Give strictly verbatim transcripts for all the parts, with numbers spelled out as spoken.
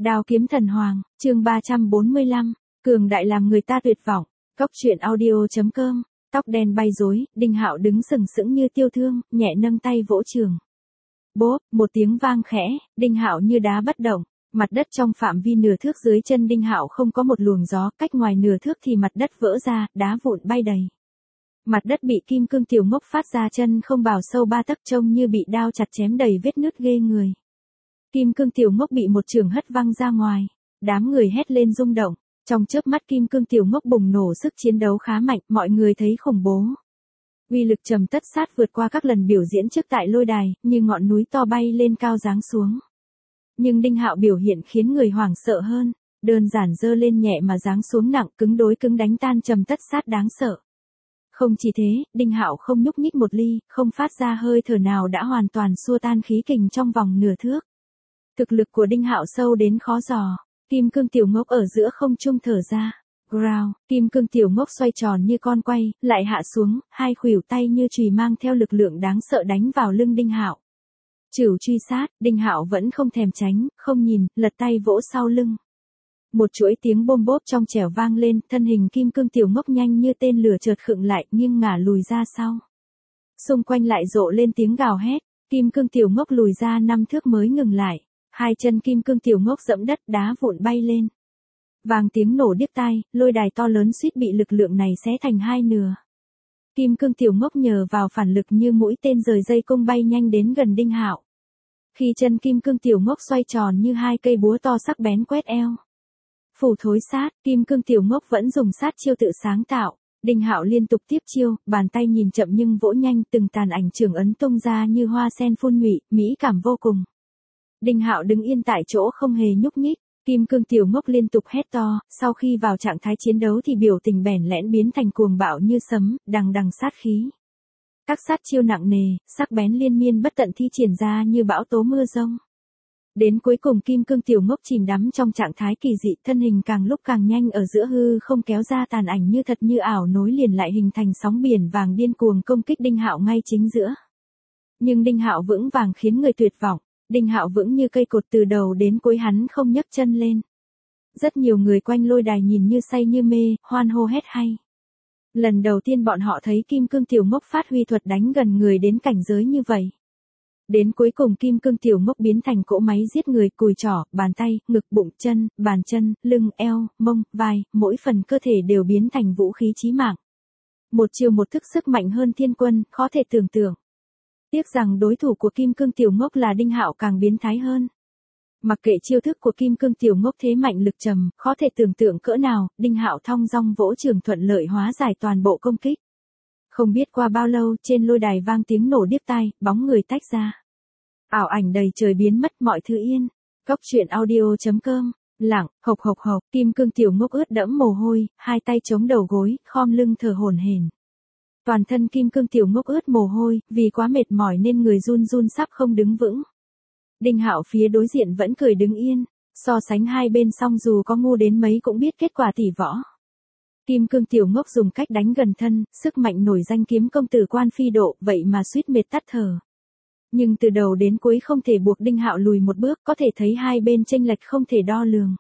Đao kiếm thần hoàng, chương ba trăm bốn mươi lăm, cường đại làm người ta tuyệt vọng. Cốc truyện audio chấm com. Tóc đen bay rối, Đinh Hạo đứng sừng sững như tiêu thương, nhẹ nâng tay vỗ trường. Bốp, một tiếng vang khẽ, Đinh Hạo như đá bất động, mặt đất trong phạm vi nửa thước dưới chân Đinh Hạo không có một luồng gió, cách ngoài nửa thước thì mặt đất vỡ ra, đá vụn bay đầy. Mặt đất bị kim cương tiểu ngốc phát ra chân không bào sâu ba tấc, trông như bị đao chặt chém đầy vết nứt ghê người. Kim cương tiểu ngốc bị một chưởng hất văng ra ngoài, đám người hét lên rung động, trong chớp mắt kim cương tiểu ngốc bùng nổ sức chiến đấu khá mạnh, mọi người thấy khủng bố. Uy lực trầm tất sát vượt qua các lần biểu diễn trước tại lôi đài, như ngọn núi to bay lên cao giáng xuống. Nhưng Đinh Hạo biểu hiện khiến người hoảng sợ hơn, đơn giản giơ lên nhẹ mà giáng xuống nặng, cứng đối cứng đánh tan trầm tất sát đáng sợ. Không chỉ thế, Đinh Hạo không nhúc nhích một ly, không phát ra hơi thở nào đã hoàn toàn xua tan khí kình trong vòng nửa thước. Thực lực của Đinh Hạo sâu đến khó dò, kim cương tiểu ngốc ở giữa không trung thở ra. Ground, kim cương tiểu ngốc xoay tròn như con quay, lại hạ xuống, hai khuỷu tay như chùy mang theo lực lượng đáng sợ đánh vào lưng Đinh Hạo. Trửu truy sát, Đinh Hạo vẫn không thèm tránh, không nhìn, lật tay vỗ sau lưng. Một chuỗi tiếng bôm bốp trong trẻo vang lên, thân hình kim cương tiểu ngốc nhanh như tên lửa chợt khựng lại, nghiêng ngả lùi ra sau. Xung quanh lại rộ lên tiếng gào hét, kim cương tiểu ngốc lùi ra năm thước mới ngừng lại, hai chân kim cương tiểu ngốc dẫm đất, đá vụn bay lên. Vang tiếng nổ điếc tai, lôi đài to lớn suýt bị lực lượng này xé thành hai nửa. Kim cương tiểu ngốc nhờ vào phản lực như mũi tên rời dây cung bay nhanh đến gần Đinh Hạo. Khi chân kim cương tiểu ngốc xoay tròn như hai cây búa to sắc bén quét eo. Phủ thối sát, kim cương tiểu ngốc vẫn dùng sát chiêu tự sáng tạo. Đinh Hạo liên tục tiếp chiêu, bàn tay nhìn chậm nhưng vỗ nhanh, từng tàn ảnh trường ấn tung ra như hoa sen phun nhụy, mỹ cảm vô cùng. Đinh Hạo đứng yên tại chỗ không hề nhúc nhích. Kim cương tiểu ngốc liên tục hét to, sau khi vào trạng thái chiến đấu thì biểu tình bẽn lẽn biến thành cuồng bạo như sấm, đằng đằng sát khí. Các sát chiêu nặng nề, sắc bén liên miên bất tận thi triển ra như bão tố mưa rông. Đến cuối cùng kim cương tiểu ngốc chìm đắm trong trạng thái kỳ dị, thân hình càng lúc càng nhanh ở giữa hư không kéo ra tàn ảnh như thật như ảo nối liền lại hình thành sóng biển vàng điên cuồng công kích Đinh Hạo ngay chính giữa. Nhưng Đinh Hạo vững vàng khiến người tuyệt vọng. Đinh Hạo vững như cây cột từ đầu đến cuối, hắn không nhấc chân lên. Rất nhiều người quanh lôi đài nhìn như say như mê, hoan hô hét hay. Lần đầu tiên bọn họ thấy kim cương tiểu ngốc phát huy thuật đánh gần người đến cảnh giới như vậy. Đến cuối cùng kim cương tiểu ngốc biến thành cỗ máy giết người, cùi trỏ, bàn tay, ngực, bụng, chân, bàn chân, lưng, eo, mông, vai, mỗi phần cơ thể đều biến thành vũ khí chí mạng. Một chiều một thức sức mạnh hơn thiên quân, khó thể tưởng tượng. Tiếc rằng đối thủ của kim cương tiểu ngốc là Đinh Hạo càng biến thái hơn. Mặc kệ chiêu thức của kim cương tiểu ngốc thế mạnh lực trầm, khó thể tưởng tượng cỡ nào, Đinh Hạo thong dong vỗ trường thuận lợi hóa giải toàn bộ công kích. Không biết qua bao lâu, trên lôi đài vang tiếng nổ điếc tai, bóng người tách ra. Ảo ảnh đầy trời biến mất, mọi thứ yên. Cốc truyện audio chấm com. Lặng, hộc hộc hộc, kim cương tiểu ngốc ướt đẫm mồ hôi, hai tay chống đầu gối, khom lưng thở hổn hển. Toàn thân kim cương tiểu ngốc ướt mồ hôi, vì quá mệt mỏi nên người run run sắp không đứng vững. Đinh Hạo phía đối diện vẫn cười đứng yên, so sánh hai bên xong dù có ngu đến mấy cũng biết kết quả tỷ võ. Kim cương tiểu ngốc dùng cách đánh gần thân, sức mạnh nổi danh kiếm công tử quan phi độ, vậy mà suýt mệt tắt thở. Nhưng từ đầu đến cuối không thể buộc Đinh Hạo lùi một bước, có thể thấy hai bên chênh lệch không thể đo lường.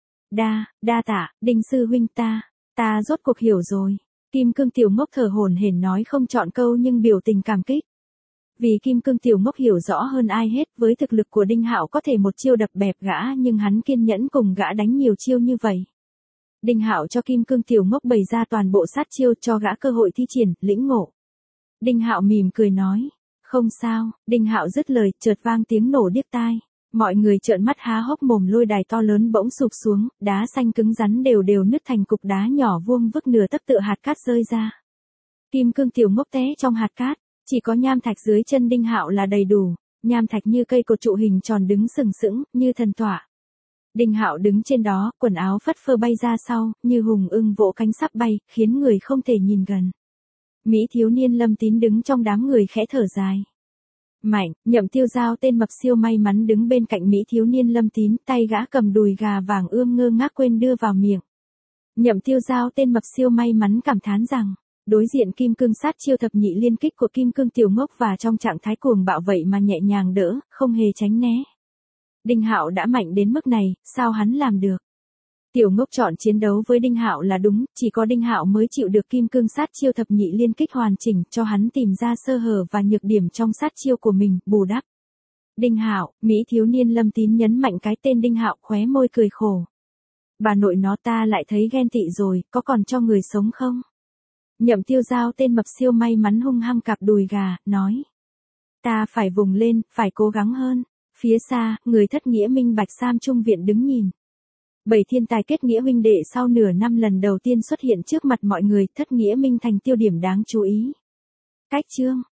Đa, đa tạ, Đinh sư huynh ta, ta rốt cuộc hiểu rồi. Kim cương tiểu ngốc thở hổn hển nói không trọn câu nhưng biểu tình cảm kích. Vì kim cương tiểu ngốc hiểu rõ hơn ai hết, với thực lực của Đinh Hạo có thể một chiêu đập bẹp gã, nhưng hắn kiên nhẫn cùng gã đánh nhiều chiêu như vậy. Đinh Hạo cho kim cương tiểu ngốc bày ra toàn bộ sát chiêu, cho gã cơ hội thi triển, lĩnh ngộ. Đinh Hạo mỉm cười nói, không sao. Đinh Hạo dứt lời, chợt vang tiếng nổ điếc tai. Mọi người trợn mắt há hốc mồm, lôi đài to lớn bỗng sụp xuống, đá xanh cứng rắn đều đều nứt thành cục đá nhỏ vuông vức nửa tấc tựa hạt cát rơi ra. Kim cương tiểu ngốc té trong hạt cát, chỉ có nham thạch dưới chân Đinh Hạo là đầy đủ, nham thạch như cây cột trụ hình tròn đứng sừng sững, như thần tọa. Đinh Hạo đứng trên đó, quần áo phất phơ bay ra sau, như hùng ưng vỗ cánh sắp bay, khiến người không thể nhìn gần. Mỹ thiếu niên Lâm Tín đứng trong đám người khẽ thở dài. Mạnh, Nhậm Tiêu Giao tên mập siêu may mắn đứng bên cạnh Mỹ thiếu niên Lâm Tín, tay gã cầm đùi gà vàng ươm ngơ ngác quên đưa vào miệng. Nhậm Tiêu Giao tên mập siêu may mắn cảm thán rằng, đối diện kim cương sát chiêu thập nhị liên kích của kim cương tiểu ngốc và trong trạng thái cuồng bạo vậy mà nhẹ nhàng đỡ, không hề tránh né. Đinh Hạo đã mạnh đến mức này, sao hắn làm được? Tiểu Ngốc chọn chiến đấu với Đinh Hạo là đúng, chỉ có Đinh Hạo mới chịu được kim cương sát chiêu thập nhị liên kích hoàn chỉnh, cho hắn tìm ra sơ hở và nhược điểm trong sát chiêu của mình, bù đắp. Đinh Hạo, Mỹ thiếu niên Lâm Tín nhấn mạnh cái tên Đinh Hạo, khóe môi cười khổ. Bà nội nó ta lại thấy ghen tị rồi, có còn cho người sống không? Nhậm Tiêu Giao tên mập siêu may mắn hung hăng cặp đùi gà, nói. Ta phải vùng lên, phải cố gắng hơn. Phía xa, người thất nghĩa minh bạch Sam Trung Viện đứng nhìn. Bảy thiên tài kết nghĩa huynh đệ sau nửa năm lần đầu tiên xuất hiện trước mặt mọi người, thất nghĩa minh thành tiêu điểm đáng chú ý. Cách chương